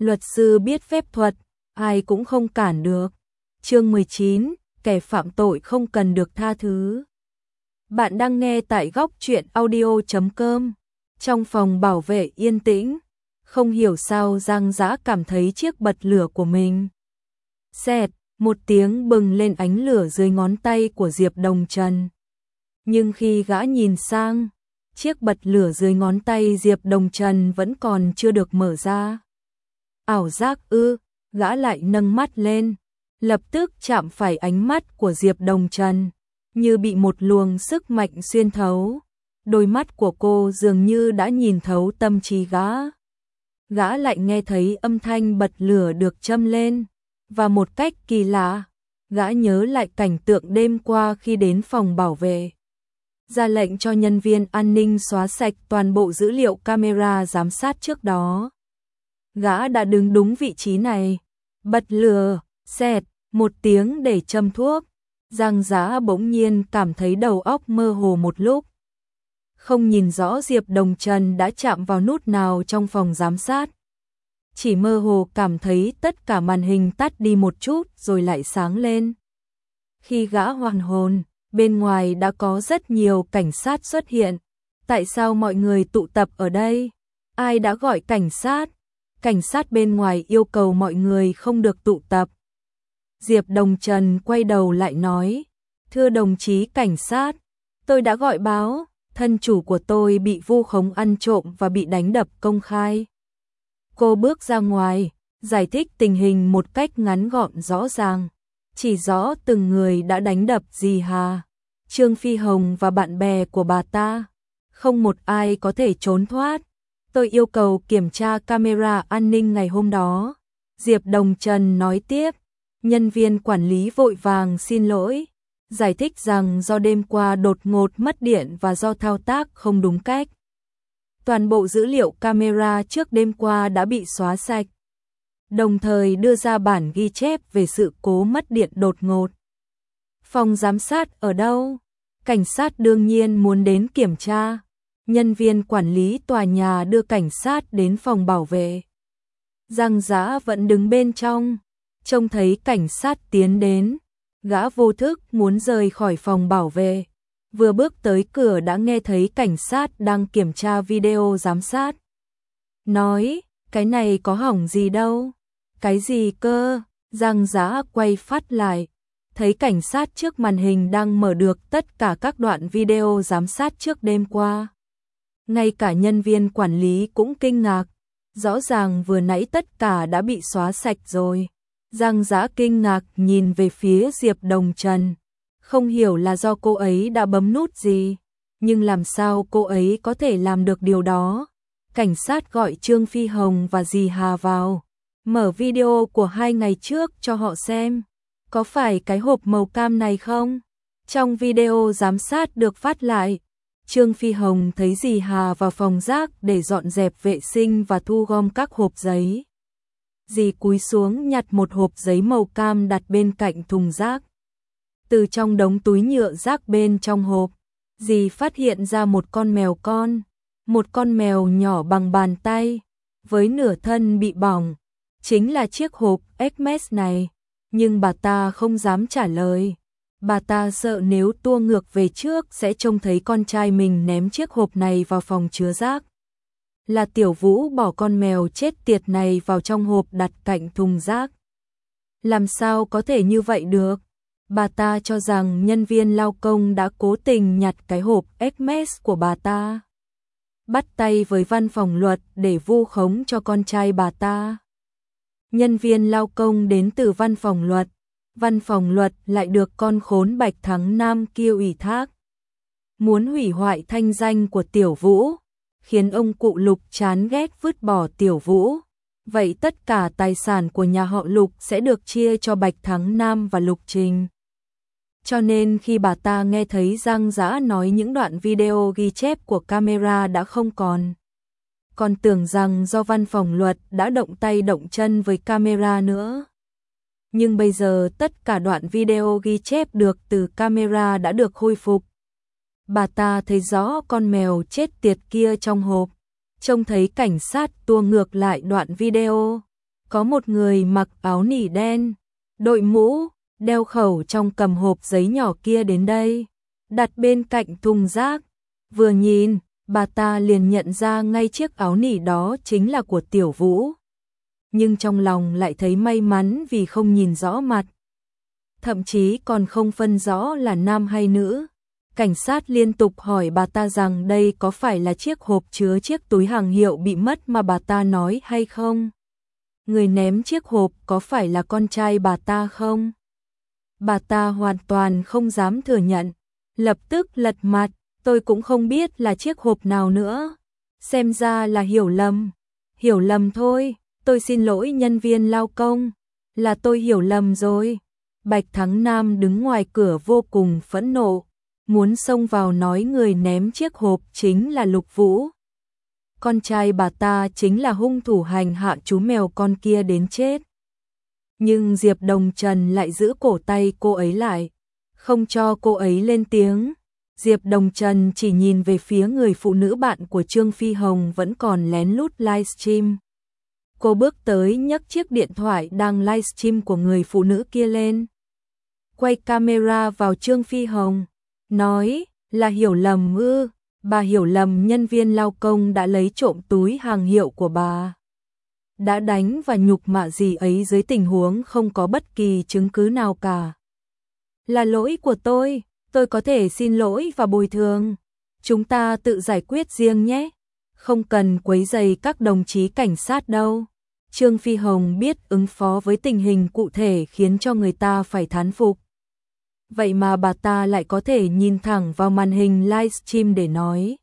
Luật sư biết phép thuật, ai cũng không cản được. Chương 19, kẻ phạm tội không cần được tha thứ. Bạn đang nghe tại góc truyện audio.com. Trong phòng bảo vệ yên tĩnh, không hiểu sao Giang Dã cảm thấy chiếc bật lửa của mình. Xẹt, một tiếng bừng lên ánh lửa dưới ngón tay của Diệp Đồng Trần. Nhưng khi gã nhìn sang, chiếc bật lửa dưới ngón tay Diệp Đồng Trần vẫn còn chưa được mở ra. Ảo giác ư? Gã lại nâng mắt lên, lập tức chạm phải ánh mắt của Diệp Đồng Trần, như bị một luồng sức mạnh xuyên thấu. Đôi mắt của cô dường như đã nhìn thấu tâm trí gã. Gã lại nghe thấy âm thanh bật lửa được châm lên, và một cách kỳ lạ, gã nhớ lại cảnh tượng đêm qua khi đến phòng bảo vệ. Ra lệnh cho nhân viên an ninh xóa sạch toàn bộ dữ liệu camera giám sát trước đó. Gã đã đứng đúng vị trí này. Bật lửa, xẹt, một tiếng để châm thuốc. Giang Dã bỗng nhiên cảm thấy đầu óc mơ hồ một lúc. Không nhìn rõ Diệp Đồng Trần đã chạm vào nút nào trong phòng giám sát. Chỉ mơ hồ cảm thấy tất cả màn hình tắt đi một chút rồi lại sáng lên. Khi gã hoàn hồn, bên ngoài đã có rất nhiều cảnh sát xuất hiện. Tại sao mọi người tụ tập ở đây? Ai đã gọi cảnh sát? Cảnh sát bên ngoài yêu cầu mọi người không được tụ tập. Diệp Đồng Trần quay đầu lại nói, thưa đồng chí cảnh sát, tôi đã gọi báo, thân chủ của tôi bị vu khống ăn trộm và bị đánh đập công khai. Cô bước ra ngoài, giải thích tình hình một cách ngắn gọn rõ ràng, chỉ rõ từng người đã đánh đập dì Hà, Trương Phi Hồng và bạn bè của bà ta. Không một ai có thể trốn thoát. Tôi yêu cầu kiểm tra camera an ninh ngày hôm đó. Diệp Đồng Trần nói tiếp. Nhân viên quản lý vội vàng xin lỗi, giải thích rằng do đêm qua đột ngột mất điện và do thao tác không đúng cách. Toàn bộ dữ liệu camera trước đêm qua đã bị xóa sạch, đồng thời đưa ra bản ghi chép về sự cố mất điện đột ngột. Phòng giám sát ở đâu? Cảnh sát đương nhiên muốn đến kiểm tra. Nhân viên quản lý tòa nhà đưa cảnh sát đến phòng bảo vệ. Giang Dã vẫn đứng bên trong, trông thấy cảnh sát tiến đến, gã vô thức muốn rời khỏi phòng bảo vệ. Vừa bước tới cửa đã nghe thấy cảnh sát đang kiểm tra video giám sát. Nói, cái này có hỏng gì đâu. Cái gì cơ? Giang Dã quay phát lại, thấy cảnh sát trước màn hình đang mở được tất cả các đoạn video giám sát trước đêm qua. Ngay cả nhân viên quản lý cũng kinh ngạc, rõ ràng vừa nãy tất cả đã bị xóa sạch rồi. Giang Dã kinh ngạc nhìn về phía Diệp Đồng Trần, không hiểu là do cô ấy đã bấm nút gì, nhưng làm sao cô ấy có thể làm được điều đó. Cảnh sát gọi Trương Phi Hồng và dì Hà vào, mở video của 2 ngày trước cho họ xem. Có phải cái hộp màu cam này không? Trong video giám sát được phát lại, Trương Phi Hồng thấy dì Hà vào phòng rác để dọn dẹp vệ sinh và thu gom các hộp giấy. Dì cúi xuống nhặt một hộp giấy màu cam đặt bên cạnh thùng rác. Từ trong đống túi nhựa rác bên trong hộp, dì phát hiện ra một con mèo con, một con mèo nhỏ bằng bàn tay, với nửa thân bị bỏng, chính là chiếc hộp Hermes này, nhưng bà ta không dám trả lời. Bà ta sợ nếu tua ngược về trước sẽ trông thấy con trai mình ném chiếc hộp này vào phòng chứa rác. Là Tiểu Vũ bỏ con mèo chết tiệt này vào trong hộp đặt cạnh thùng rác. Làm sao có thể như vậy được? Bà ta cho rằng nhân viên lao công đã cố tình nhặt cái hộp Hermes của bà ta, bắt tay với văn phòng luật để vu khống cho con trai bà ta. Nhân viên lao công đến từ văn phòng luật lại được con khốn Bạch Thắng Nam kia ủy thác. Muốn hủy hoại thanh danh của Tiểu Vũ, khiến ông cụ Lục chán ghét vứt bỏ Tiểu Vũ. Vậy tất cả tài sản của nhà họ Lục sẽ được chia cho Bạch Thắng Nam và Lục Trình. Cho nên khi bà ta nghe thấy Giang Dã nói những đoạn video ghi chép của camera đã không còn tưởng rằng do văn phòng luật đã động tay động chân với camera nữa. Nhưng bây giờ tất cả đoạn video ghi chép được từ camera đã được khôi phục. Bà ta thấy rõ con mèo chết tiệt kia trong hộp, trông thấy cảnh sát tua ngược lại đoạn video, có một người mặc áo nỉ đen, đội mũ, đeo khẩu trong cầm hộp giấy nhỏ kia đến đây, đặt bên cạnh thùng rác. Vừa nhìn, bà ta liền nhận ra ngay chiếc áo nỉ đó chính là của Tiểu Vũ. Nhưng trong lòng lại thấy may mắn vì không nhìn rõ mặt. Thậm chí còn không phân rõ là nam hay nữ. Cảnh sát liên tục hỏi bà ta rằng đây có phải là chiếc hộp chứa chiếc túi hàng hiệu bị mất mà bà ta nói hay không? Người ném chiếc hộp có phải là con trai bà ta không? Bà ta hoàn toàn không dám thừa nhận, lập tức lật mặt, tôi cũng không biết là chiếc hộp nào nữa. Xem ra là hiểu lầm thôi, tôi xin lỗi nhân viên lao công, là tôi hiểu lầm rồi. Bạch Thắng Nam đứng ngoài cửa vô cùng phẫn nộ, muốn xông vào nói người ném chiếc hộp chính là Lục Vũ. Con trai bà ta chính là hung thủ hành hạ chú mèo con kia đến chết. Nhưng Diệp Đồng Trần lại giữ cổ tay cô ấy lại, không cho cô ấy lên tiếng. Diệp Đồng Trần chỉ nhìn về phía người phụ nữ bạn của Trương Phi Hồng vẫn còn lén lút livestream. Cô bước tới nhấc chiếc điện thoại đang livestream của người phụ nữ kia lên. Quay camera vào Trương Phi Hồng, nói là hiểu lầm ư, bà hiểu lầm nhân viên lao công đã lấy trộm túi hàng hiệu của bà. Đã đánh và nhục mạ dì ấy dưới tình huống không có bất kỳ chứng cứ nào cả. Là lỗi của tôi có thể xin lỗi và bồi thường. Chúng ta tự giải quyết riêng nhé. Không cần quấy rầy các đồng chí cảnh sát đâu. Trương Phi Hồng biết ứng phó với tình hình cụ thể khiến cho người ta phải thán phục. Vậy mà bà ta lại có thể nhìn thẳng vào màn hình livestream để nói.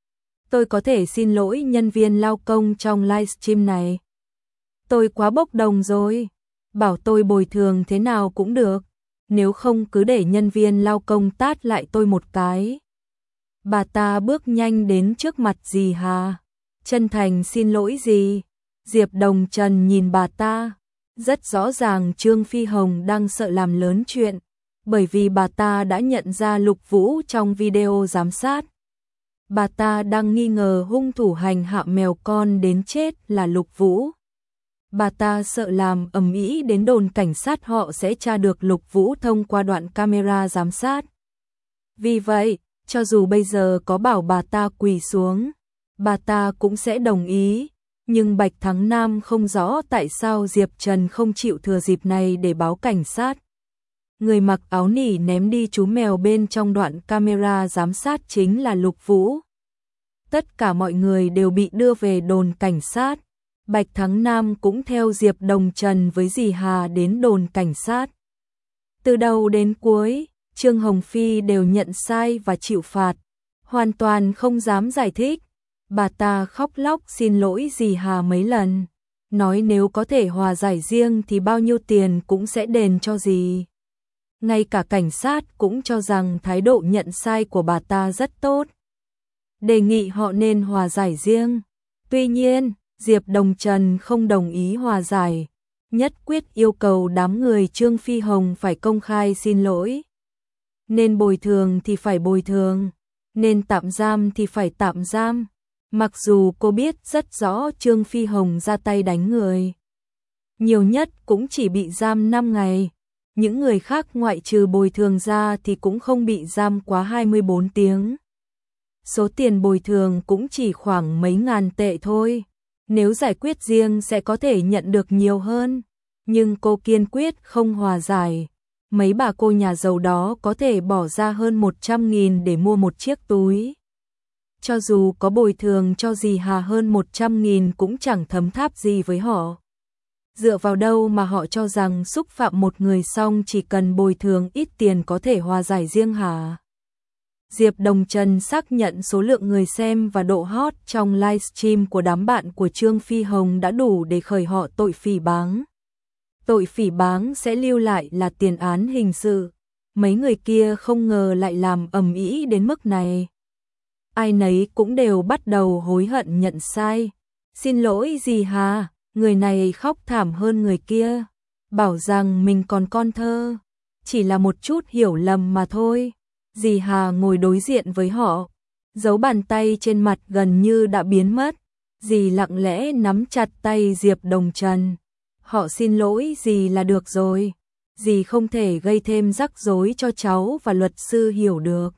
Tôi có thể xin lỗi nhân viên lao công trong livestream này. Tôi quá bốc đồng rồi. Bảo tôi bồi thường thế nào cũng được. Nếu không cứ để nhân viên lao công tát lại tôi một cái. Bà ta bước nhanh đến trước mặt dì Hà. Chân thành xin lỗi dì. Diệp Đồng Trần nhìn bà ta. Rất rõ ràng Trương Phi Hồng đang sợ làm lớn chuyện. Bởi vì bà ta đã nhận ra Lục Vũ trong video giám sát. Bà ta đang nghi ngờ hung thủ hành hạ mèo con đến chết là Lục Vũ. Bà ta sợ làm ầm ĩ đến đồn cảnh sát họ sẽ tra được Lục Vũ thông qua đoạn camera giám sát. Vì vậy, cho dù bây giờ có bảo bà ta quỳ xuống, bà ta cũng sẽ đồng ý. Nhưng Bạch Thắng Nam không rõ tại sao Diệp Trần không chịu thừa dịp này để báo cảnh sát. Người mặc áo nỉ ném đi chú mèo bên trong đoạn camera giám sát chính là Lục Vũ. Tất cả mọi người đều bị đưa về đồn cảnh sát. Bạch Thắng Nam cũng theo Diệp Đồng Trần với dì Hà đến đồn cảnh sát. Từ đầu đến cuối, Trương Hồng Phi đều nhận sai và chịu phạt, hoàn toàn không dám giải thích. Bà ta khóc lóc xin lỗi dì Hà mấy lần, nói nếu có thể hòa giải riêng thì bao nhiêu tiền cũng sẽ đền cho dì. Ngay cả cảnh sát cũng cho rằng thái độ nhận sai của bà ta rất tốt, đề nghị họ nên hòa giải riêng. Tuy nhiên, Diệp Đồng Trần không đồng ý hòa giải, nhất quyết yêu cầu đám người Trương Phi Hồng phải công khai xin lỗi. Nên bồi thường thì phải bồi thường, nên tạm giam thì phải tạm giam. Mặc dù cô biết rất rõ Trương Phi Hồng ra tay đánh người, nhiều nhất cũng chỉ bị giam 5 ngày. Những người khác ngoại trừ bồi thường ra thì cũng không bị giam quá 24 tiếng. Số tiền bồi thường cũng chỉ khoảng mấy ngàn tệ thôi. Nếu giải quyết riêng sẽ có thể nhận được nhiều hơn. Nhưng cô kiên quyết không hòa giải. Mấy bà cô nhà giàu đó có thể bỏ ra hơn 100.000 để mua một chiếc túi. Cho dù có bồi thường cho dì Hà hơn 100.000 cũng chẳng thấm tháp gì với họ. Dựa vào đâu mà họ cho rằng xúc phạm một người xong chỉ cần bồi thường ít tiền có thể hòa giải riêng hả? Diệp Đồng Trần xác nhận số lượng người xem và độ hot trong livestream của đám bạn của Trương Phi Hồng đã đủ để khởi họ tội phỉ báng. Tội phỉ báng sẽ lưu lại là tiền án hình sự. Mấy người kia không ngờ lại làm ầm ĩ đến mức này. Ai nấy cũng đều bắt đầu hối hận nhận sai. Xin lỗi dì Hà, người này khóc thảm hơn người kia. Bảo rằng mình còn con thơ. Chỉ là một chút hiểu lầm mà thôi. Dì Hà ngồi đối diện với họ. Dấu bàn tay trên mặt gần như đã biến mất. Dì lặng lẽ nắm chặt tay Diệp Đồng Trần. họ xin lỗi dì là được rồi. Dì không thể gây thêm rắc rối cho cháu và luật sư hiểu được.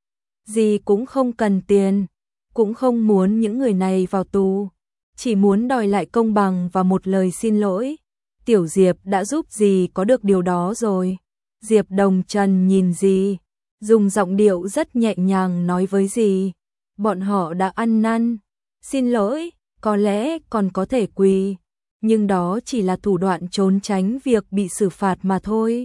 Dì cũng không cần tiền, cũng không muốn những người này vào tù, chỉ muốn đòi lại công bằng và một lời xin lỗi. Tiểu Diệp đã giúp dì có được điều đó rồi. Diệp Đồng Trần nhìn dì, dùng giọng điệu rất nhẹ nhàng nói với dì, bọn họ đã ăn năn, xin lỗi, có lẽ còn có thể quỳ, nhưng đó chỉ là thủ đoạn trốn tránh việc bị xử phạt mà thôi.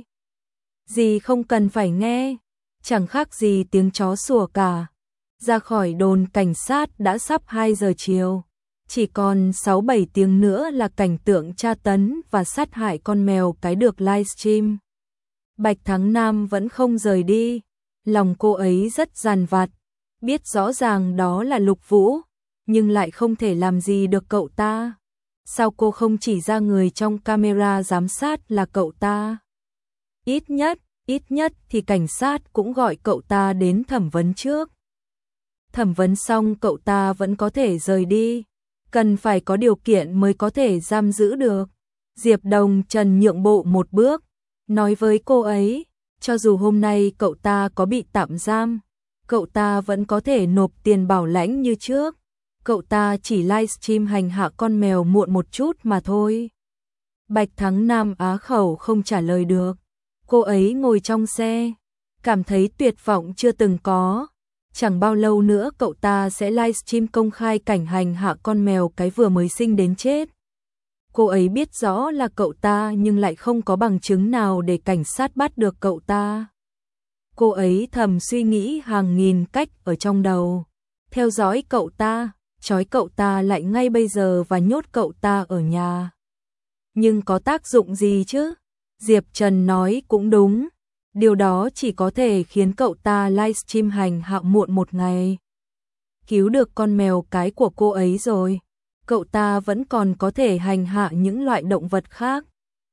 Dì không cần phải nghe, chẳng khác gì tiếng chó sủa cả. Ra khỏi đồn cảnh sát đã sắp 2 giờ chiều, chỉ còn 6-7 tiếng nữa là cảnh tượng tra tấn và sát hại con mèo cái được livestream. Bạch Thắng Nam vẫn không rời đi, lòng cô ấy rất dằn vặt, biết rõ ràng đó là Lục Vũ, nhưng lại không thể làm gì được cậu ta. Sao cô không chỉ ra người trong camera giám sát là cậu ta? Ít nhất thì cảnh sát cũng gọi cậu ta đến thẩm vấn trước. Thẩm vấn xong cậu ta vẫn có thể rời đi, cần phải có điều kiện mới có thể giam giữ được. Diệp Đồng Trần nhượng bộ một bước, nói với cô ấy, cho dù hôm nay cậu ta có bị tạm giam, cậu ta vẫn có thể nộp tiền bảo lãnh như trước. Cậu ta chỉ livestream hành hạ con mèo muộn một chút mà thôi. Bạch Thắng Nam á khẩu không trả lời được. Cô ấy ngồi trong xe, cảm thấy tuyệt vọng chưa từng có. Chẳng bao lâu nữa cậu ta sẽ livestream công khai cảnh hành hạ con mèo cái vừa mới sinh đến chết. Cô ấy biết rõ là cậu ta nhưng lại không có bằng chứng nào để cảnh sát bắt được cậu ta. Cô ấy thầm suy nghĩ hàng nghìn cách ở trong đầu. Theo dõi cậu ta, trói cậu ta lại ngay bây giờ và nhốt cậu ta ở nhà. Nhưng có tác dụng gì chứ? Diệp Trần nói cũng đúng. Điều đó chỉ có thể khiến cậu ta livestream hành hạ muộn một ngày. Cứu được con mèo cái của cô ấy rồi, cậu ta vẫn còn có thể hành hạ những loại động vật khác.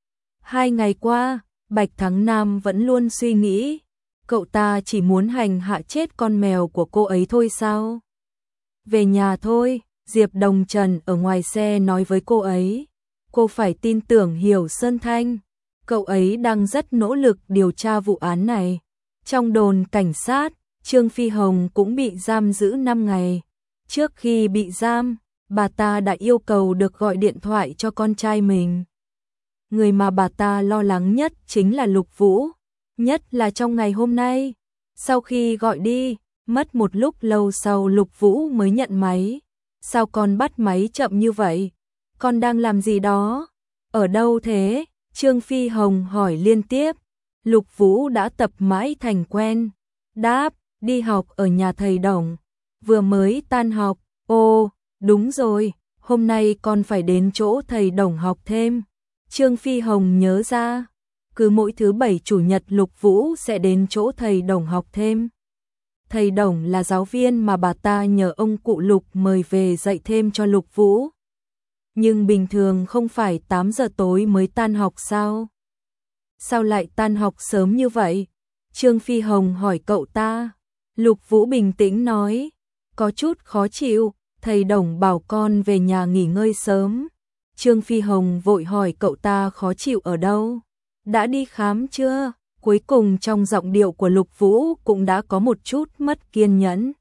2 ngày qua, Bạch Thắng Nam vẫn luôn suy nghĩ, cậu ta chỉ muốn hành hạ chết con mèo của cô ấy thôi sao? Về nhà thôi, Diệp Đồng Trần ở ngoài xe nói với cô ấy. Cô phải tin tưởng Hiểu Sơn Thanh. Cậu ấy đang rất nỗ lực điều tra vụ án này. Trong đồn cảnh sát, Trương Phi Hồng cũng bị giam giữ 5 ngày. Trước khi bị giam, bà ta đã yêu cầu được gọi điện thoại cho con trai mình. Người mà bà ta lo lắng nhất chính là Lục Vũ, nhất là trong ngày hôm nay. Sau khi gọi đi, mất một lúc lâu sau Lục Vũ mới nhận máy. Sao con bắt máy chậm như vậy? Con đang làm gì đó? Ở đâu thế? Trương Phi Hồng hỏi liên tiếp. Lục Vũ đã tập mãi thành quen. Đáp, đi học ở nhà thầy Đồng. Vừa mới tan học. Ồ, đúng rồi, hôm nay con phải đến chỗ thầy Đồng học thêm. Trương Phi Hồng nhớ ra, cứ mỗi thứ 7 chủ nhật Lục Vũ sẽ đến chỗ thầy Đồng học thêm. Thầy Đồng là giáo viên mà bà ta nhờ ông cụ Lục mời về dạy thêm cho Lục Vũ. Nhưng bình thường không phải 8 giờ tối mới tan học sao? Sao lại tan học sớm như vậy? Trương Phi Hồng hỏi cậu ta. Lục Vũ bình tĩnh nói, có chút khó chịu, thầy Đồng bảo con về nhà nghỉ ngơi sớm. Trương Phi Hồng vội hỏi cậu ta khó chịu ở đâu? Đã đi khám chưa? Cuối cùng trong giọng điệu của Lục Vũ cũng đã có một chút mất kiên nhẫn.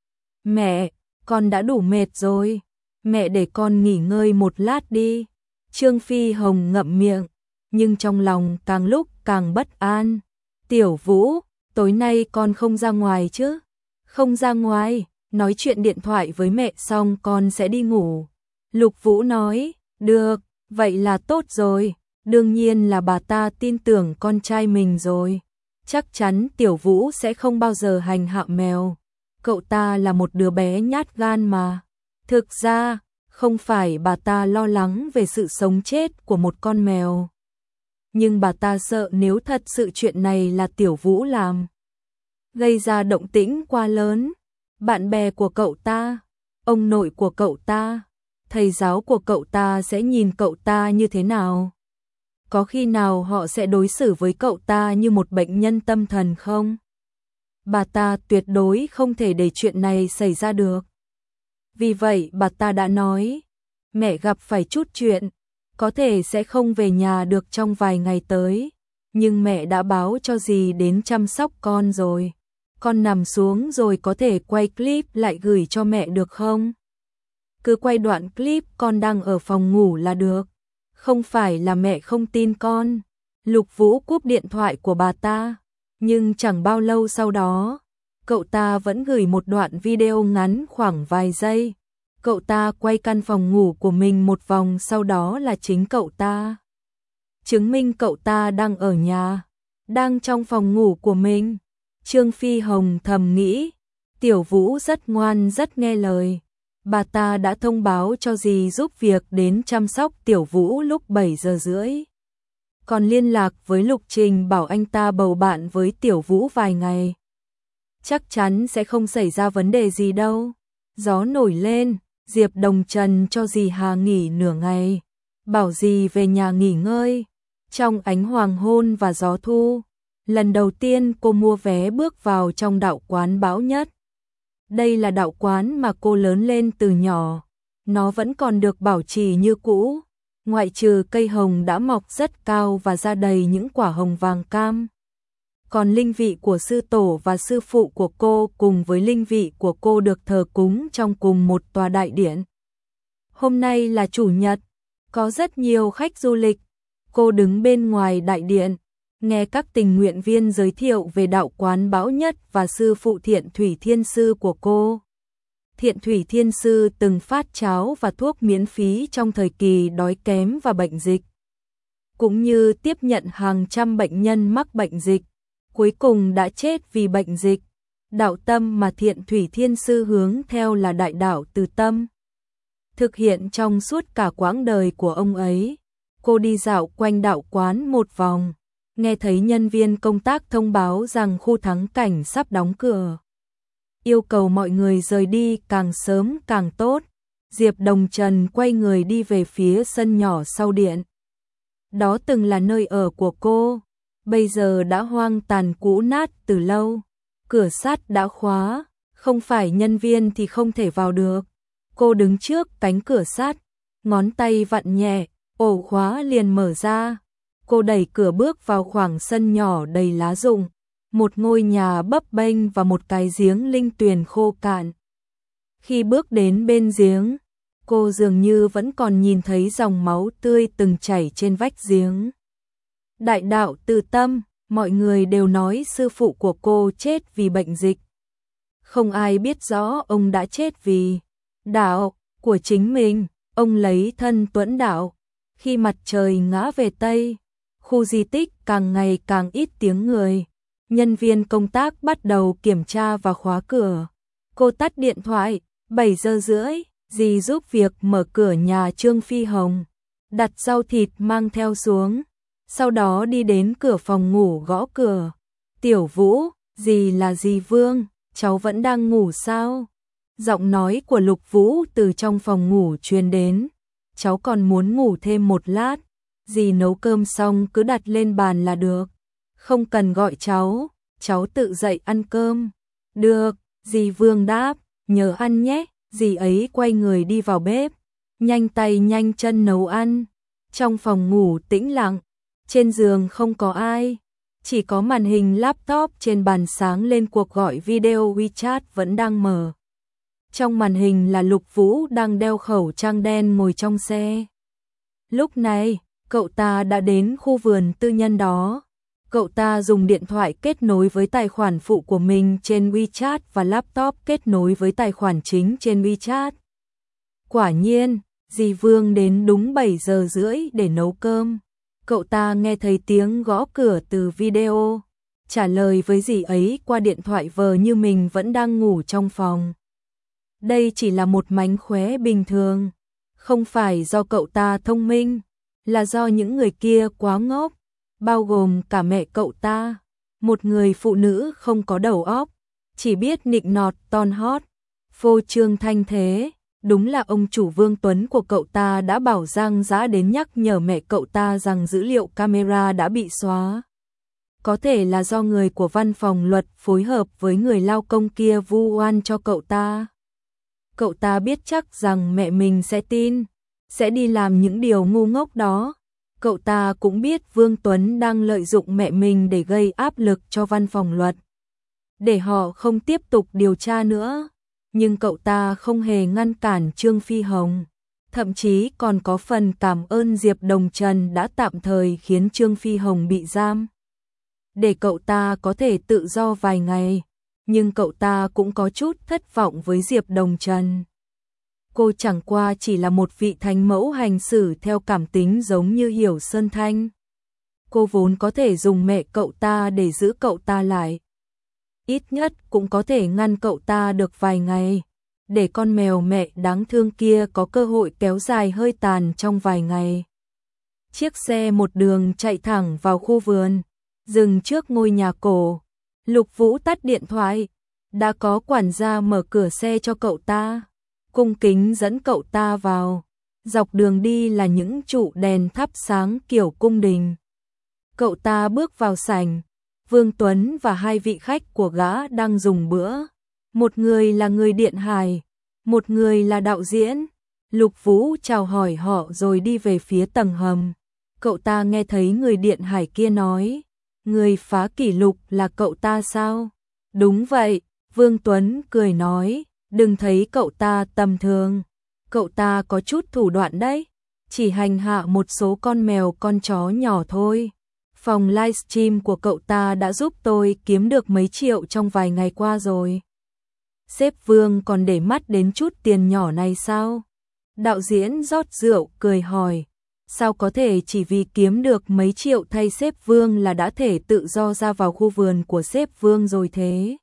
Mẹ, con đã đủ mệt rồi. Mẹ để con nghỉ ngơi một lát đi. Trương Phi Hồng ngậm miệng, nhưng trong lòng càng lúc càng bất an. Tiểu Vũ, tối nay con không ra ngoài chứ? Không ra ngoài, nói chuyện điện thoại với mẹ xong con sẽ đi ngủ. Lục Vũ nói, được, vậy là tốt rồi. Đương nhiên là bà ta tin tưởng con trai mình rồi. Chắc chắn Tiểu Vũ sẽ không bao giờ hành hạ mèo. Cậu ta là một đứa bé nhát gan mà. Thực ra, không phải bà ta lo lắng về sự sống chết của một con mèo. Nhưng bà ta sợ nếu thật sự chuyện này là Tiểu Vũ làm, gây ra động tĩnh quá lớn. Bạn bè của cậu ta, ông nội của cậu ta, thầy giáo của cậu ta sẽ nhìn cậu ta như thế nào? Có khi nào họ sẽ đối xử với cậu ta như một bệnh nhân tâm thần không? Bà ta tuyệt đối không thể để chuyện này xảy ra được. Vì vậy bà ta đã nói, mẹ gặp phải chút chuyện, có thể sẽ không về nhà được trong vài ngày tới, nhưng mẹ đã báo cho dì đến chăm sóc con rồi. Con nằm xuống rồi có thể quay clip lại gửi cho mẹ được không? Cứ quay đoạn clip con đang ở phòng ngủ là được. Không phải là mẹ không tin con. Lục Vũ cúp điện thoại của bà ta, nhưng chẳng bao lâu sau đó, cậu ta vẫn gửi một đoạn video ngắn khoảng vài giây. Cậu ta quay căn phòng ngủ của mình một vòng, sau đó là chính cậu ta. Chứng minh cậu ta đang ở nhà, đang trong phòng ngủ của mình. Trương Phi Hồng thầm nghĩ, Tiểu Vũ rất ngoan rất nghe lời. Bà ta đã thông báo cho dì giúp việc đến chăm sóc Tiểu Vũ lúc 7 giờ rưỡi. Còn liên lạc với Lục Trình bảo anh ta bầu bạn với Tiểu Vũ vài ngày. Chắc chắn sẽ không xảy ra vấn đề gì đâu. Gió nổi lên, Diệp Đồng Trần cho dì Hà nghỉ nửa ngày, bảo dì về nhà nghỉ ngơi. Trong ánh hoàng hôn và gió thu, lần đầu tiên cô mua vé bước vào trong đạo quán Bão Nhất. Đây là đạo quán mà cô lớn lên từ nhỏ, nó vẫn còn được bảo trì như cũ, ngoại trừ cây hồng đã mọc rất cao và ra đầy những quả hồng vàng cam. Còn linh vị của sư tổ và sư phụ của cô cùng với linh vị của cô được thờ cúng trong cùng một tòa đại điện. Hôm nay là chủ nhật, có rất nhiều khách du lịch. Cô đứng bên ngoài đại điện, nghe các tình nguyện viên giới thiệu về đạo quán Bão Nhất và sư phụ Thiện Thủy Thiên Sư của cô. Thiện Thủy Thiên Sư từng phát cháo và thuốc miễn phí trong thời kỳ đói kém và bệnh dịch, cũng như tiếp nhận hàng trăm bệnh nhân mắc bệnh dịch, cuối cùng đã chết vì bệnh dịch. Đạo tâm mà Thiện Thủy Thiên Sư hướng theo là đại đạo từ tâm, thực hiện trong suốt cả quãng đời của ông ấy. Cô đi dạo quanh đạo quán một vòng, nghe thấy nhân viên công tác thông báo rằng khu thắng cảnh sắp đóng cửa, yêu cầu mọi người rời đi càng sớm càng tốt. Diệp Đồng Trần quay người đi về phía sân nhỏ sau điện. Đó từng là nơi ở của cô, bây giờ đã hoang tàn cũ nát từ lâu. Cửa sắt đã khóa, không phải nhân viên thì không thể vào được. Cô đứng trước cánh cửa sắt, ngón tay vặn nhẹ, ổ khóa liền mở ra. Cô đẩy cửa bước vào khoảng sân nhỏ đầy lá rụng, một ngôi nhà bấp bênh và một cái giếng linh tuyền khô cạn. Khi bước đến bên giếng, cô dường như vẫn còn nhìn thấy dòng máu tươi từng chảy trên vách giếng. Đại đạo từ tâm, mọi người đều nói sư phụ của cô chết vì bệnh dịch. Không ai biết rõ ông đã chết vì đạo của chính mình. Ông lấy thân tuẫn đạo. Khi mặt trời ngã về Tây, khu di tích càng ngày càng ít tiếng người. Nhân viên công tác bắt đầu kiểm tra và khóa cửa. Cô tắt điện thoại, 7 giờ rưỡi, dì giúp việc mở cửa nhà Trương Phi Hồng, đặt rau thịt mang theo xuống, sau đó đi đến cửa phòng ngủ gõ cửa. Tiểu Vũ, dì là dì Vương, cháu vẫn đang ngủ sao? Giọng nói của Lục Vũ từ trong phòng ngủ truyền đến. Cháu còn muốn ngủ thêm một lát, dì nấu cơm xong cứ đặt lên bàn là được. Không cần gọi cháu tự dậy ăn cơm. Được, dì Vương đáp, nhớ ăn nhé. Dì ấy quay người đi vào bếp, nhanh tay nhanh chân nấu ăn. Trong phòng ngủ tĩnh lặng, trên giường không có ai, chỉ có màn hình laptop trên bàn sáng lên cuộc gọi video WeChat vẫn đang mở. Trong màn hình là Lục Vũ đang đeo khẩu trang đen ngồi trong xe. Lúc này, cậu ta đã đến khu vườn tư nhân đó. Cậu ta dùng điện thoại kết nối với tài khoản phụ của mình trên WeChat và laptop kết nối với tài khoản chính trên WeChat. Quả nhiên, dì Vương đến đúng 7 giờ rưỡi để nấu cơm. Cậu ta nghe thấy tiếng gõ cửa từ video, trả lời với dì ấy qua điện thoại vờ như mình vẫn đang ngủ trong phòng. Đây chỉ là một mánh khóe bình thường, không phải do cậu ta thông minh, là do những người kia quá ngốc, bao gồm cả mẹ cậu ta, một người phụ nữ không có đầu óc, chỉ biết nịnh nọt ton hót, phô trương thanh thế. Đúng là ông chủ Vương Tuấn của cậu ta đã bảo Giang Dã đến nhắc nhở mẹ cậu ta rằng dữ liệu camera đã bị xóa. Có thể là do người của văn phòng luật phối hợp với người lao công kia vu oan cho cậu ta. Cậu ta biết chắc rằng mẹ mình sẽ tin, sẽ đi làm những điều ngu ngốc đó. Cậu ta cũng biết Vương Tuấn đang lợi dụng mẹ mình để gây áp lực cho văn phòng luật, để họ không tiếp tục điều tra nữa. Nhưng cậu ta không hề ngăn cản Trương Phi Hồng, thậm chí còn có phần cảm ơn Diệp Đồng Trần đã tạm thời khiến Trương Phi Hồng bị giam, để cậu ta có thể tự do vài ngày. Nhưng cậu ta cũng có chút thất vọng với Diệp Đồng Trần. Cô chẳng qua chỉ là một vị thánh mẫu hành xử theo cảm tính giống như Hiểu Sơn Thanh. Cô vốn có thể dùng mẹ cậu ta để giữ cậu ta lại. Ít nhất cũng có thể ngăn cậu ta được vài ngày, để con mèo mẹ đáng thương kia có cơ hội kéo dài hơi tàn trong vài ngày. Chiếc xe một đường chạy thẳng vào khu vườn, dừng trước ngôi nhà cổ. Lục Vũ tắt điện thoại, đã có quản gia mở cửa xe cho cậu ta, cung kính dẫn cậu ta vào. Dọc đường đi là những trụ đèn thắp sáng kiểu cung đình. Cậu ta bước vào sảnh, Vương Tuấn và hai vị khách của gã đang dùng bữa. Một người là người điện hài, một người là đạo diễn. Lục Vũ chào hỏi họ rồi đi về phía tầng hầm. Cậu ta nghe thấy người điện hài kia nói, người phá kỷ lục là cậu ta sao? Đúng vậy, Vương Tuấn cười nói, đừng thấy cậu ta tầm thường. Cậu ta có chút thủ đoạn đấy, chỉ hành hạ một số con mèo con chó nhỏ thôi. Phòng livestream của cậu ta đã giúp tôi kiếm được mấy triệu trong vài ngày qua rồi. Sếp Vương còn để mắt đến chút tiền nhỏ này sao? Đạo diễn rót rượu cười hỏi, sao có thể chỉ vì kiếm được mấy triệu thay sếp Vương là đã thể tự do ra vào khu vườn của sếp Vương rồi thế?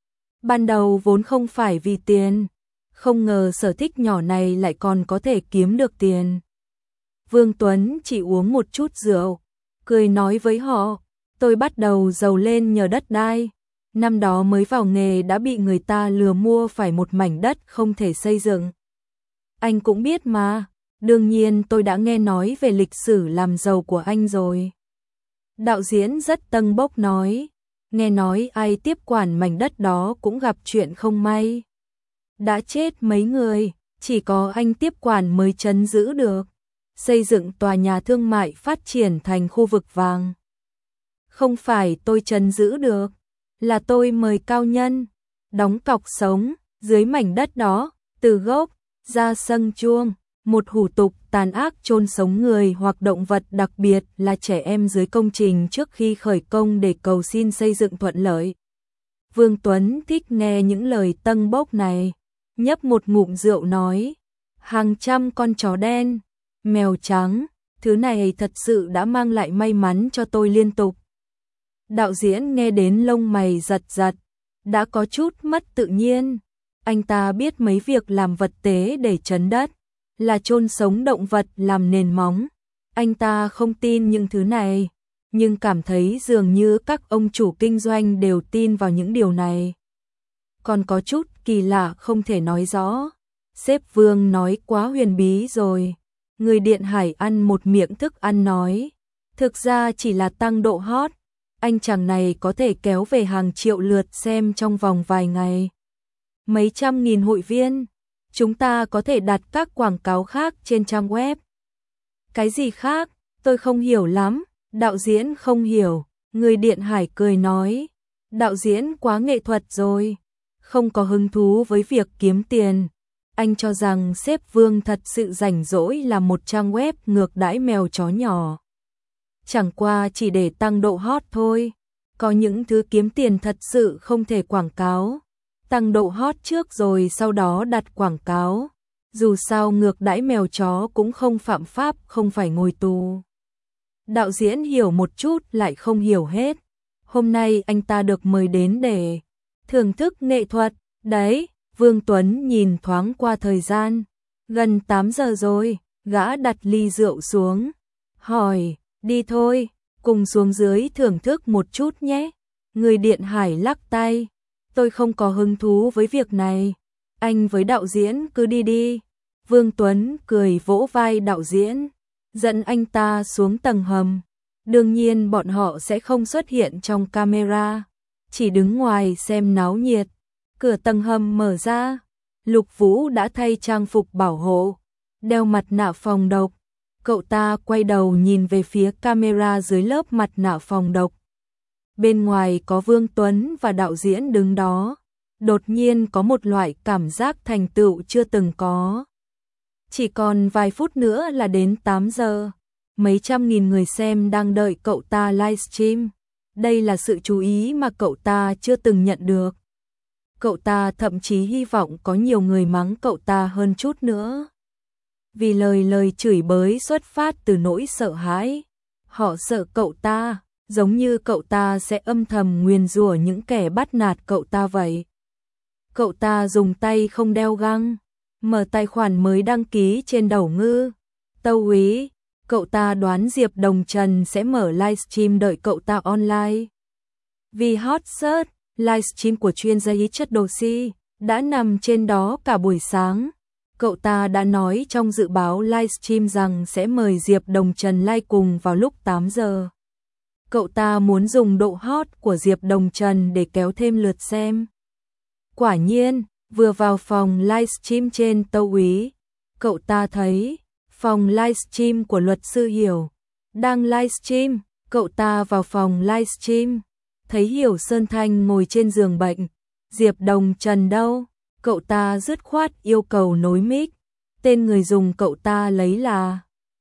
Ban đầu vốn không phải vì tiền, không ngờ sở thích nhỏ này lại còn có thể kiếm được tiền. Vương Tuấn chỉ uống một chút rượu, cười nói với họ, tôi bắt đầu giàu lên nhờ đất đai. Năm đó mới vào nghề đã bị người ta lừa mua phải một mảnh đất không thể xây dựng. Anh cũng biết mà, đương nhiên tôi đã nghe nói về lịch sử làm giàu của anh rồi. Đạo diễn rất tâng bốc nói, nghe nói ai tiếp quản mảnh đất đó cũng gặp chuyện không may. Đã chết mấy người, chỉ có anh tiếp quản mới trấn giữ được. Xây dựng tòa nhà thương mại phát triển thành khu vực vàng. Không phải tôi trấn giữ được, là tôi mời cao nhân, đóng cọc sống, dưới mảnh đất đó, từ gốc, ra sân chuông, một hủ tục tàn ác chôn sống người hoặc động vật, đặc biệt là trẻ em dưới công trình trước khi khởi công để cầu xin xây dựng thuận lợi. Vương Tuấn thích nghe những lời tâng bốc này, nhấp một ngụm rượu nói, hàng trăm con chó đen, mèo trắng, thứ này thật sự đã mang lại may mắn cho tôi liên tục. Đạo diễn nghe đến lông mày giật giật, đã có chút mất tự nhiên. Anh ta biết mấy việc làm vật tế để trấn đất, là chôn sống động vật làm nền móng. Anh ta không tin những thứ này, nhưng cảm thấy dường như các ông chủ kinh doanh đều tin vào những điều này. Còn có chút kỳ lạ không thể nói rõ. Sếp Vương nói quá huyền bí rồi. Người điện hải ăn một miệng thức ăn nói, thực ra chỉ là tăng độ hot. Anh chàng này có thể kéo về hàng triệu lượt xem trong vòng vài ngày. Mấy trăm nghìn hội viên, chúng ta có thể đặt các quảng cáo khác trên trang web. Cái gì khác, tôi không hiểu lắm. Đạo diễn không hiểu, người điện hải cười nói, đạo diễn quá nghệ thuật rồi, không có hứng thú với việc kiếm tiền. Anh cho rằng sếp Vương thật sự rảnh rỗi làm một trang web ngược đãi mèo chó nhỏ. Chẳng qua chỉ để tăng độ hot thôi. Có những thứ kiếm tiền thật sự không thể quảng cáo. Tăng độ hot trước rồi sau đó đặt quảng cáo. Dù sao ngược đãi mèo chó cũng không phạm pháp, không phải ngồi tù. Đạo diễn hiểu một chút lại không hiểu hết. Hôm nay anh ta được mời đến để thưởng thức nghệ thuật. Đấy, Vương Tuấn nhìn thoáng qua thời gian. Gần 8 giờ rồi, gã đặt ly rượu xuống. Hỏi, đi thôi, cùng xuống dưới thưởng thức một chút nhé. Người điện hải lắc tay. Tôi không có hứng thú với việc này. Anh với đạo diễn cứ đi đi. Vương Tuấn cười vỗ vai đạo diễn, dẫn anh ta xuống tầng hầm. Đương nhiên bọn họ sẽ không xuất hiện trong camera, chỉ đứng ngoài xem náo nhiệt. Cửa tầng hầm mở ra, Lục Vũ đã thay trang phục bảo hộ, đeo mặt nạ phòng độc. Cậu ta quay đầu nhìn về phía camera dưới lớp mặt nạ phòng độc. Bên ngoài có Vương Tuấn và đạo diễn đứng đó. Đột nhiên có một loại cảm giác thành tựu chưa từng có. Chỉ còn vài phút nữa là đến 8 giờ. Mấy trăm nghìn người xem đang đợi cậu ta livestream. Đây là sự chú ý mà cậu ta chưa từng nhận được. Cậu ta thậm chí hy vọng có nhiều người mắng cậu ta hơn chút nữa. Vì lời chửi bới xuất phát từ nỗi sợ hãi. Họ sợ cậu ta, giống như cậu ta sẽ âm thầm nguyền rủa những kẻ bắt nạt cậu ta vậy. Cậu ta dùng tay không đeo găng, mở tài khoản mới đăng ký trên Đầu Ngư. Tâu úy, cậu ta đoán Diệp Đồng Trần sẽ mở livestream đợi cậu ta online. Vì hot search, livestream của chuyên gia chất đồ si đã nằm trên đó cả buổi sáng. Cậu ta đã nói trong dự báo livestream rằng sẽ mời Diệp Đồng Trần live cùng vào lúc 8 giờ. Cậu ta muốn dùng độ hot của Diệp Đồng Trần để kéo thêm lượt xem. Quả nhiên, vừa vào phòng livestream trên Tâu úy, cậu ta thấy phòng livestream của luật sư Hiểu đang livestream. Cậu ta vào phòng livestream, thấy Hiểu Sơn Thanh ngồi trên giường bệnh. Diệp Đồng Trần đâu? Cậu ta dứt khoát yêu cầu nối mic. Tên người dùng cậu ta lấy là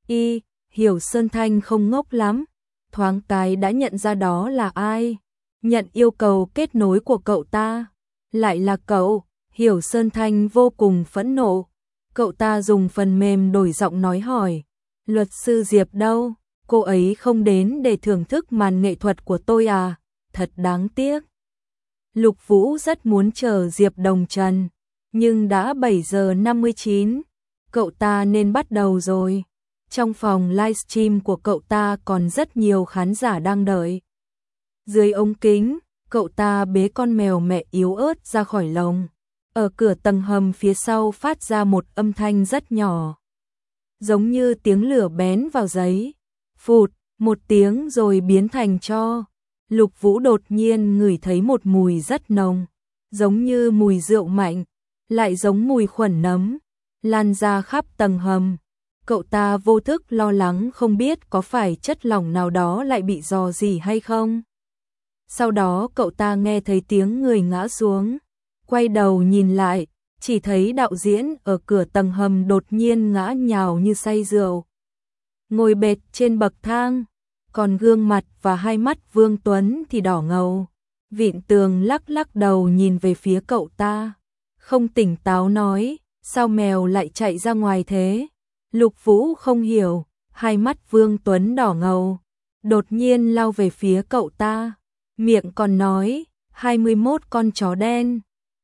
Hiểu Sơn Thanh không ngốc lắm, thoáng cái đã nhận ra đó là ai. Nhận yêu cầu kết nối của cậu ta, lại là cậu. Hiểu Sơn Thanh vô cùng phẫn nộ. Cậu ta dùng phần mềm đổi giọng nói hỏi, luật sư Diệp đâu? Cô ấy không đến để thưởng thức màn nghệ thuật của tôi à? Thật đáng tiếc. Lục Vũ rất muốn chờ Diệp Đồng Trần, nhưng đã 7 giờ 59, cậu ta nên bắt đầu rồi. Trong phòng livestream của cậu ta còn rất nhiều khán giả đang đợi. Dưới ống kính, cậu ta bế con mèo mẹ yếu ớt ra khỏi lồng. Ở cửa tầng hầm phía sau phát ra một âm thanh rất nhỏ, giống như tiếng lửa bén vào giấy. Phụt, một tiếng rồi biến thành tro. Lục Vũ đột nhiên ngửi thấy một mùi rất nồng, giống như mùi rượu mạnh, lại giống mùi khuẩn nấm, lan ra khắp tầng hầm. Cậu ta vô thức lo lắng không biết có phải chất lỏng nào đó lại bị rò rỉ hay không. Sau đó cậu ta nghe thấy tiếng người ngã xuống, quay đầu nhìn lại, chỉ thấy đạo diễn ở cửa tầng hầm đột nhiên ngã nhào như say rượu, ngồi bệt trên bậc thang, còn gương mặt và hai mắt Vương Tuấn thì đỏ ngầu. Vịn Tường lắc lắc đầu nhìn về phía cậu ta, không tỉnh táo nói, sao mèo lại chạy ra ngoài thế? Lục Vũ không hiểu, hai mắt Vương Tuấn đỏ ngầu, đột nhiên lao về phía cậu ta, miệng còn nói, 21 con chó đen,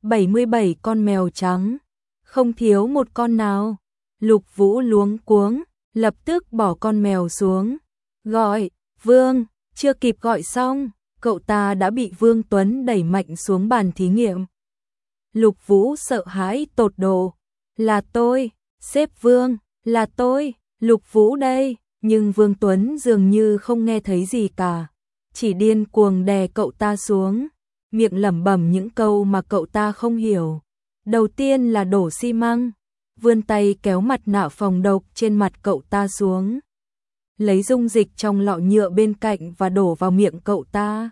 77 con mèo trắng, không thiếu một con nào. Lục Vũ luống cuống, lập tức bỏ con mèo xuống, gọi, Vương, chưa kịp gọi xong, cậu ta đã bị Vương Tuấn đẩy mạnh xuống bàn thí nghiệm. Lục Vũ sợ hãi tột độ, là tôi, sếp Vương, là tôi, Lục Vũ đây, nhưng Vương Tuấn dường như không nghe thấy gì cả, chỉ điên cuồng đè cậu ta xuống, miệng lẩm bẩm những câu mà cậu ta không hiểu. Đầu tiên là đổ xi măng, vươn tay kéo mặt nạ phòng độc trên mặt cậu ta xuống, lấy dung dịch trong lọ nhựa bên cạnh và đổ vào miệng cậu ta.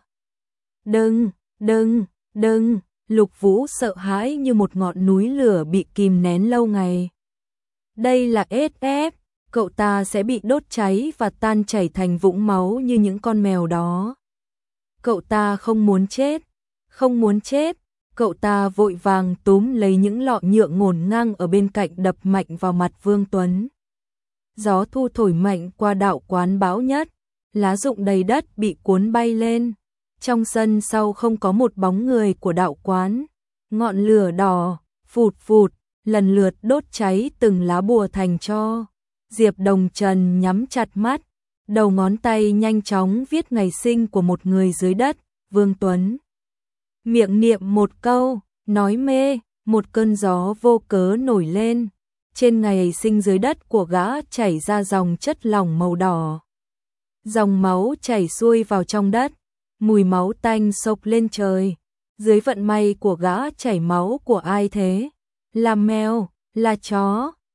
Đừng, đừng, đừng, Lục Vũ sợ hãi như một ngọn núi lửa bị kìm nén lâu ngày. Đây là SF, cậu ta sẽ bị đốt cháy và tan chảy thành vũng máu như những con mèo đó. Cậu ta không muốn chết, không muốn chết. Cậu ta vội vàng túm lấy những lọ nhựa ngổn ngang ở bên cạnh đập mạnh vào mặt Vương Tuấn. Gió thu thổi mạnh qua đạo quán bão nhất, lá rụng đầy đất bị cuốn bay lên. Trong sân sau không có một bóng người của đạo quán. Ngọn lửa đỏ, phụt phụt, lần lượt đốt cháy từng lá bùa thành tro. Diệp Đồng Trần nhắm chặt mắt, đầu ngón tay nhanh chóng viết ngày sinh của một người dưới đất, Vương Tuấn. Miệng niệm một câu, nói mê, một cơn gió vô cớ nổi lên. Trên ngày sinh dưới đất của gã chảy ra dòng chất lỏng màu đỏ. Dòng máu chảy xuôi vào trong đất, mùi máu tanh xộc lên trời. Dưới vận may của gã chảy máu của ai thế? Là mèo, là chó,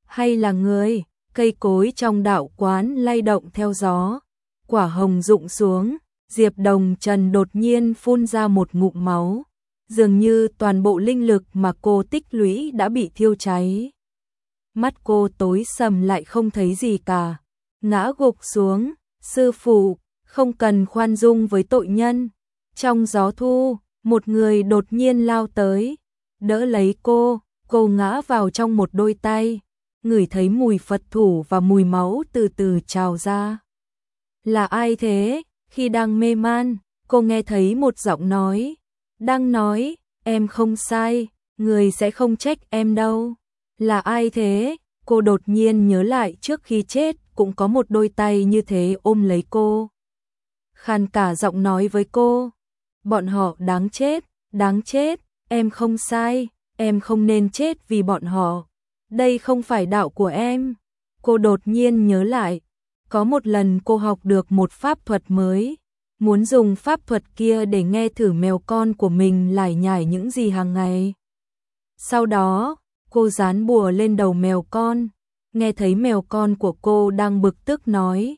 hay là người? Cây cối trong đạo quán lay động theo gió, quả hồng rụng xuống, Diệp Đồng Trần đột nhiên phun ra một ngụm máu, dường như toàn bộ linh lực mà cô tích lũy đã bị thiêu cháy. Mắt cô tối sầm lại không thấy gì cả, ngã gục xuống, sư phụ, không cần khoan dung với tội nhân. Trong gió thu, một người đột nhiên lao tới, đỡ lấy cô ngã vào trong một đôi tay, ngửi thấy mùi Phật thủ và mùi máu từ từ trào ra. Là ai thế? Khi đang mê man, cô nghe thấy một giọng nói, đang nói, em không sai, người sẽ không trách em đâu. Là ai thế? Cô đột nhiên nhớ lại trước khi chết cũng có một đôi tay như thế ôm lấy cô. Khàn cả giọng nói với cô, bọn họ đáng chết, em không sai, em không nên chết vì bọn họ. Đây không phải đạo của em. Cô đột nhiên nhớ lại, có một lần cô học được một pháp thuật mới, muốn dùng pháp thuật kia để nghe thử mèo con của mình lải nhải những gì hàng ngày. Sau đó, cô dán bùa lên đầu mèo con, nghe thấy mèo con của cô đang bực tức nói,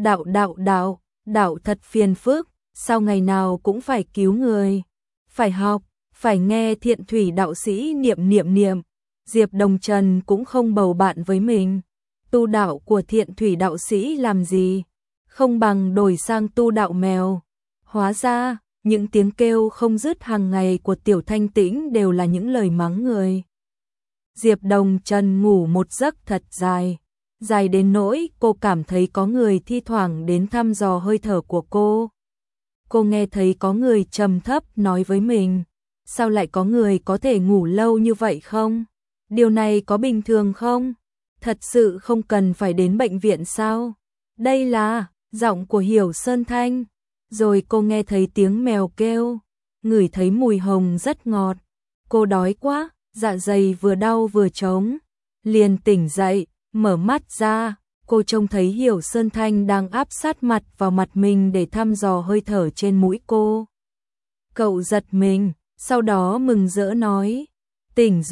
đạo thật phiền phức, sao ngày nào cũng phải cứu người, phải học, phải nghe Thiện Thủy đạo sĩ niệm. Diệp Đồng Trần cũng không bầu bạn với mình, tu đạo của Thiện Thủy đạo sĩ làm gì, không bằng đổi sang tu đạo mèo. Hóa ra, những tiếng kêu không dứt hàng ngày của Tiểu Thanh Tĩnh đều là những lời mắng người. Diệp Đồng Trần ngủ một giấc thật dài, dài đến nỗi cô cảm thấy có người thi thoảng đến thăm dò hơi thở của cô. Cô nghe thấy có người trầm thấp nói với mình, sao lại có người có thể ngủ lâu như vậy không? Điều này có bình thường không? Thật sự không cần phải đến bệnh viện sao? Đây là giọng của Hiểu Sơn Thanh. Rồi cô nghe thấy tiếng mèo kêu, ngửi thấy mùi hồng rất ngọt. Cô đói quá, dạ dày vừa đau vừa trống. Liền tỉnh dậy, mở mắt ra, cô trông thấy Hiểu Sơn Thanh đang áp sát mặt vào mặt mình để thăm dò hơi thở trên mũi cô. Cậu giật mình, sau đó mừng rỡ nói, tỉnh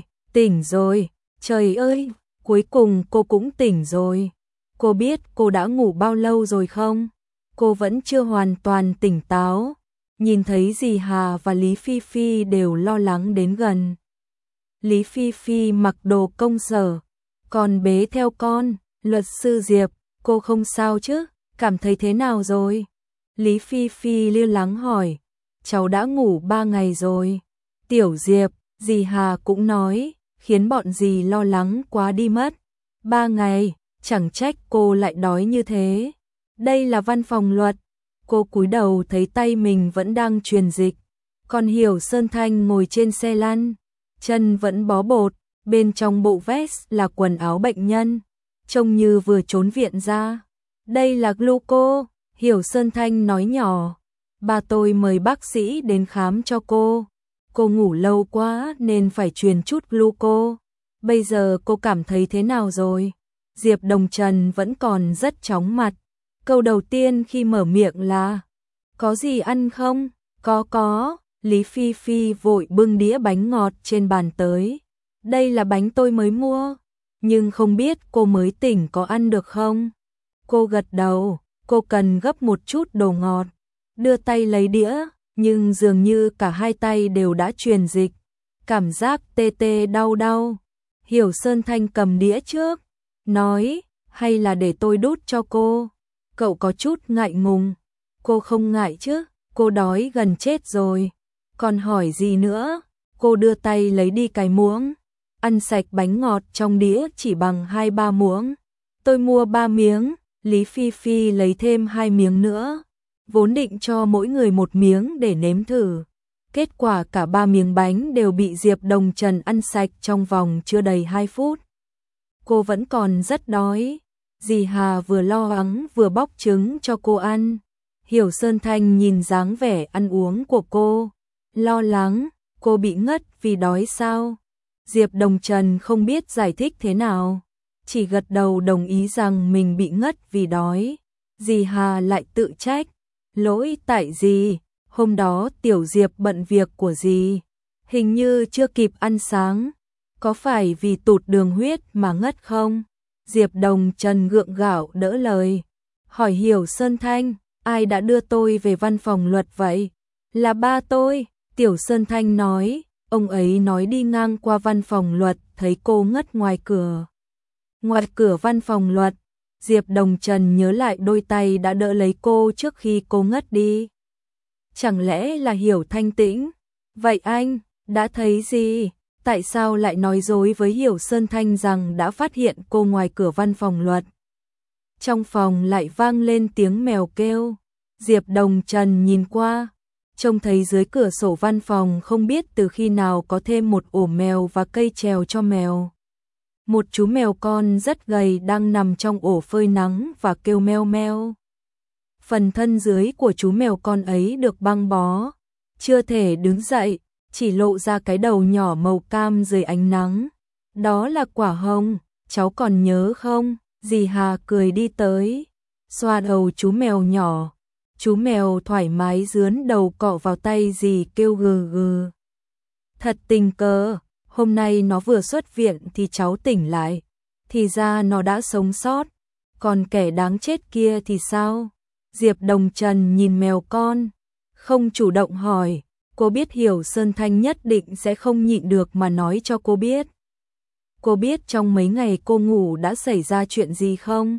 rồi, trời ơi, cuối cùng cô cũng tỉnh rồi. Cô biết cô đã ngủ bao lâu rồi không? Cô vẫn chưa hoàn toàn tỉnh táo. Nhìn thấy dì Hà và Lý Phi Phi đều lo lắng đến gần. Lý Phi Phi mặc đồ công sở, còn bế theo con. Luật sư Diệp, cô không sao chứ? Cảm thấy thế nào rồi? Lý Phi Phi lo lắng hỏi. Cháu đã ngủ 3 ngày rồi. Tiểu Diệp, dì Hà cũng nói, khiến bọn dì lo lắng quá đi mất. 3 ngày, chẳng trách cô lại đói như thế. Đây là văn phòng luật. Cô cúi đầu thấy tay mình vẫn đang truyền dịch. Còn Hiểu Sơn Thanh ngồi trên xe lăn, chân vẫn bó bột, bên trong bộ vest là quần áo bệnh nhân, trông như vừa trốn viện ra. Đây là gluco, Hiểu Sơn Thanh nói nhỏ. Ba tôi mời bác sĩ đến khám cho cô. Cô ngủ lâu quá nên phải truyền chút gluco. Bây giờ cô cảm thấy thế nào rồi? Diệp Đồng Trần vẫn còn rất chóng mặt. Câu đầu tiên khi mở miệng là, có gì ăn không? Có. Lý Phi Phi vội bưng đĩa bánh ngọt trên bàn tới. Đây là bánh tôi mới mua, nhưng không biết cô mới tỉnh có ăn được không? Cô gật đầu, cô cần gấp một chút đồ ngọt. Đưa tay lấy đĩa, nhưng dường như cả hai tay đều đã truyền dịch. Cảm giác tê tê đau. Hiểu Sơn Thanh cầm đĩa trước, nói, hay là để tôi đút cho cô? Cậu có chút ngại ngùng. Cô không ngại chứ, cô đói gần chết rồi. Còn hỏi gì nữa? Cô đưa tay lấy đi cái muỗng. Ăn sạch bánh ngọt trong đĩa chỉ bằng 2-3 muỗng. Tôi mua 3 miếng, Lý Phi Phi lấy thêm 2 miếng nữa. Vốn định cho mỗi người 1 miếng để nếm thử. Kết quả cả 3 miếng bánh đều bị Diệp Đồng Trần ăn sạch trong vòng chưa đầy 2 phút. Cô vẫn còn rất đói. Dì Hà vừa lo lắng vừa bóc trứng cho cô ăn. Hiểu Sơn Thanh nhìn dáng vẻ ăn uống của cô. Lo lắng, cô bị ngất vì đói sao? Diệp Đồng Trần không biết giải thích thế nào. Chỉ gật đầu đồng ý rằng mình bị ngất vì đói. Dì Hà lại tự trách. Lỗi tại dì, hôm đó Tiểu Diệp bận việc của dì. Hình như chưa kịp ăn sáng. có phải vì tụt đường huyết mà ngất không? Diệp Đồng Trần gượng gạo đỡ lời, hỏi Hiểu Sơn Thanh, ai đã đưa tôi về văn phòng luật vậy? Là ba tôi, Tiểu Sơn Thanh nói, ông ấy nói đi ngang qua văn phòng luật thấy cô ngất ngoài cửa. Ngoài cửa văn phòng luật, Diệp Đồng Trần nhớ lại đôi tay đã đỡ lấy cô trước khi cô ngất đi. Chẳng lẽ là Hiểu Thanh Tĩnh? Vậy anh, đã thấy gì? Tại sao lại nói dối với Hiểu Sơn Thanh rằng đã phát hiện cô ngoài cửa văn phòng luật? Trong phòng lại vang lên tiếng mèo kêu. Diệp Đồng Trần nhìn qua, trông thấy dưới cửa sổ văn phòng không biết từ khi nào có thêm một ổ mèo và cây trèo cho mèo. Một chú mèo con rất gầy đang nằm trong ổ phơi nắng và kêu meo meo. Phần thân dưới của chú mèo con ấy được băng bó, chưa thể đứng dậy, chỉ lộ ra cái đầu nhỏ màu cam dưới ánh nắng. Đó là quả hồng, cháu còn nhớ không? Dì Hà cười đi tới, xoa đầu chú mèo nhỏ. Chú mèo thoải mái dướn đầu cọ vào tay dì kêu gừ gừ. Thật tình cờ, hôm nay nó vừa xuất viện thì cháu tỉnh lại. Thì ra nó đã sống sót. Còn kẻ đáng chết kia thì sao? Diệp Đồng Trần nhìn mèo con, không chủ động hỏi. Cô biết Hiểu Sơn Thanh nhất định sẽ không nhịn được mà nói cho cô biết. Cô biết trong mấy ngày cô ngủ đã xảy ra chuyện gì không?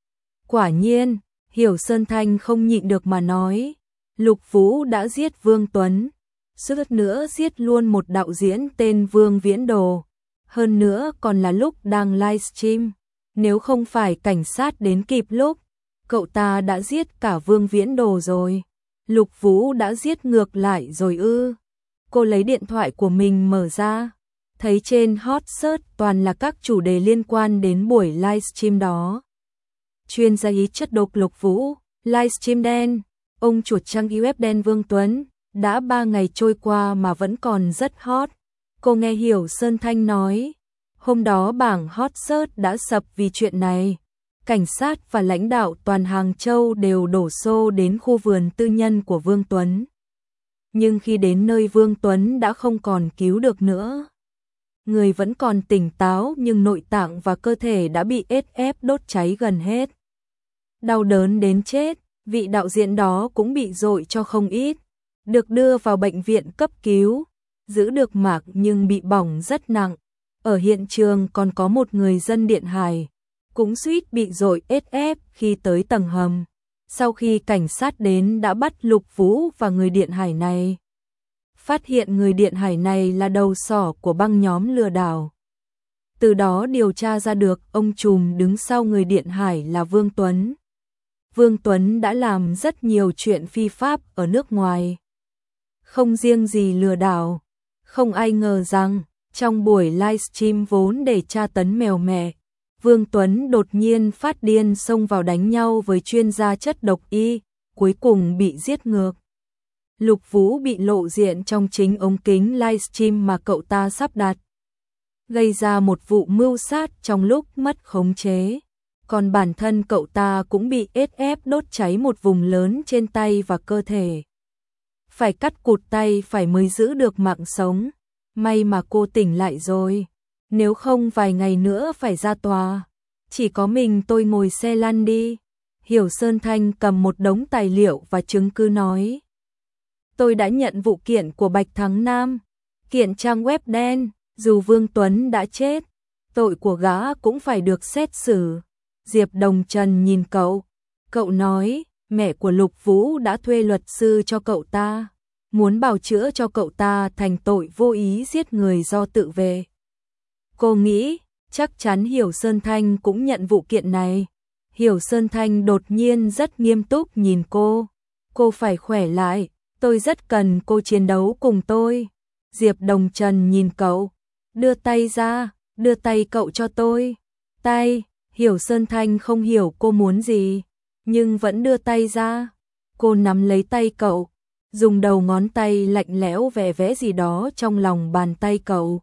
Quả nhiên, Hiểu Sơn Thanh không nhịn được mà nói. Lục Vũ đã giết Vương Tuấn, suýt nữa giết luôn một đạo diễn tên Vương Viễn Đồ. Hơn nữa còn là lúc đang livestream. Nếu không phải cảnh sát đến kịp lúc, cậu ta đã giết cả Vương Viễn Đồ rồi. Lục Vũ đã giết ngược lại rồi ư? Cô lấy điện thoại của mình mở ra, thấy trên hot search toàn là các chủ đề liên quan đến buổi livestream đó. Chuyên gia ý chất độc Lục Vũ, livestream đen, ông chuột trang web đen Vương Tuấn, đã 3 ngày trôi qua mà vẫn còn rất hot. Cô nghe Hiểu Sơn Thanh nói, hôm đó bảng hot search đã sập vì chuyện này. Cảnh sát và lãnh đạo toàn Hàng Châu đều đổ xô đến khu vườn tư nhân của Vương Tuấn. Nhưng khi đến nơi Vương Tuấn đã không còn cứu được nữa. Người vẫn còn tỉnh táo nhưng nội tạng và cơ thể đã bị SF đốt cháy gần hết. Đau đớn đến chết, vị đạo diễn đó cũng bị dội cho không ít. Được đưa vào bệnh viện cấp cứu, giữ được mạng nhưng bị bỏng rất nặng. Ở hiện trường còn có một người dân Điện Hải, cũng suýt bị dội SF khi tới tầng hầm. Sau khi cảnh sát đến đã bắt Lục Vũ và người Điện Hải này. Phát hiện người Điện Hải này là đầu sỏ của băng nhóm lừa đảo. Từ đó điều tra ra được ông trùm đứng sau người Điện Hải là Vương Tuấn. Vương Tuấn đã làm rất nhiều chuyện phi pháp ở nước ngoài. Không riêng gì lừa đảo, không ai ngờ rằng trong buổi livestream vốn để tra tấn mèo mẹ, Vương Tuấn đột nhiên phát điên xông vào đánh nhau với chuyên gia chất độc y, cuối cùng bị giết ngược. Lục Vũ bị lộ diện trong chính ống kính livestream mà cậu ta sắp đặt, gây ra một vụ mưu sát trong lúc mất khống chế. Còn bản thân cậu ta cũng bị SF đốt cháy một vùng lớn trên tay và cơ thể. Phải cắt cụt tay phải mới giữ được mạng sống. May mà cô tỉnh lại rồi. Nếu không vài ngày nữa phải ra tòa. Chỉ có mình tôi ngồi xe lăn đi. Hiểu Sơn Thanh cầm một đống tài liệu và chứng cứ nói. Tôi đã nhận vụ kiện của Bạch Thắng Nam. Kiện trang web đen, dù Vương Tuấn đã chết, tội của gã cũng phải được xét xử. Diệp Đồng Trần nhìn cậu. Cậu nói, mẹ của Lục Vũ đã thuê luật sư cho cậu ta, muốn bào chữa cho cậu ta thành tội vô ý giết người do tự vệ. Cô nghĩ, chắc chắn Hiểu Sơn Thanh cũng nhận vụ kiện này. Hiểu Sơn Thanh đột nhiên rất nghiêm túc nhìn cô. Cô phải khỏe lại, tôi rất cần cô chiến đấu cùng tôi. Diệp Đồng Trần nhìn cậu, đưa tay ra, đưa tay cậu cho tôi. Tay, Hiểu Sơn Thanh không hiểu cô muốn gì, nhưng vẫn đưa tay ra. Cô nắm lấy tay cậu, dùng đầu ngón tay lạnh lẽo vẽ vẽ gì đó trong lòng bàn tay cậu.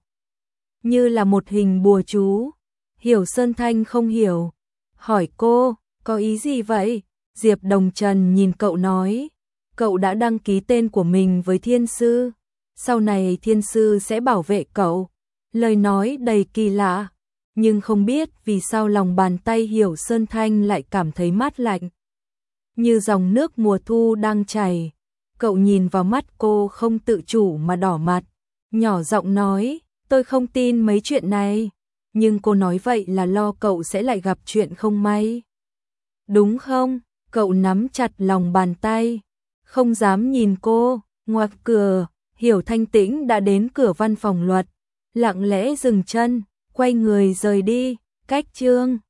Như là một hình bùa chú. Hiểu Sơn Thanh không hiểu, hỏi cô, có ý gì vậy? Diệp Đồng Trần nhìn cậu nói, cậu đã đăng ký tên của mình với thiên sư. Sau này thiên sư sẽ bảo vệ cậu. lời nói đầy kỳ lạ, nhưng không biết vì sao lòng bàn tay Hiểu Sơn Thanh lại cảm thấy mát lạnh, như dòng nước mùa thu đang chảy. Cậu nhìn vào mắt cô không tự chủ mà đỏ mặt, nhỏ giọng nói, tôi không tin mấy chuyện này, nhưng cô nói vậy là lo cậu sẽ lại gặp chuyện không may. Đúng không? Cậu nắm chặt lòng bàn tay, không dám nhìn cô. Ngoài cửa, Hiểu Thanh Tĩnh đã đến cửa văn phòng luật, lặng lẽ dừng chân, quay người rời đi. Cách chương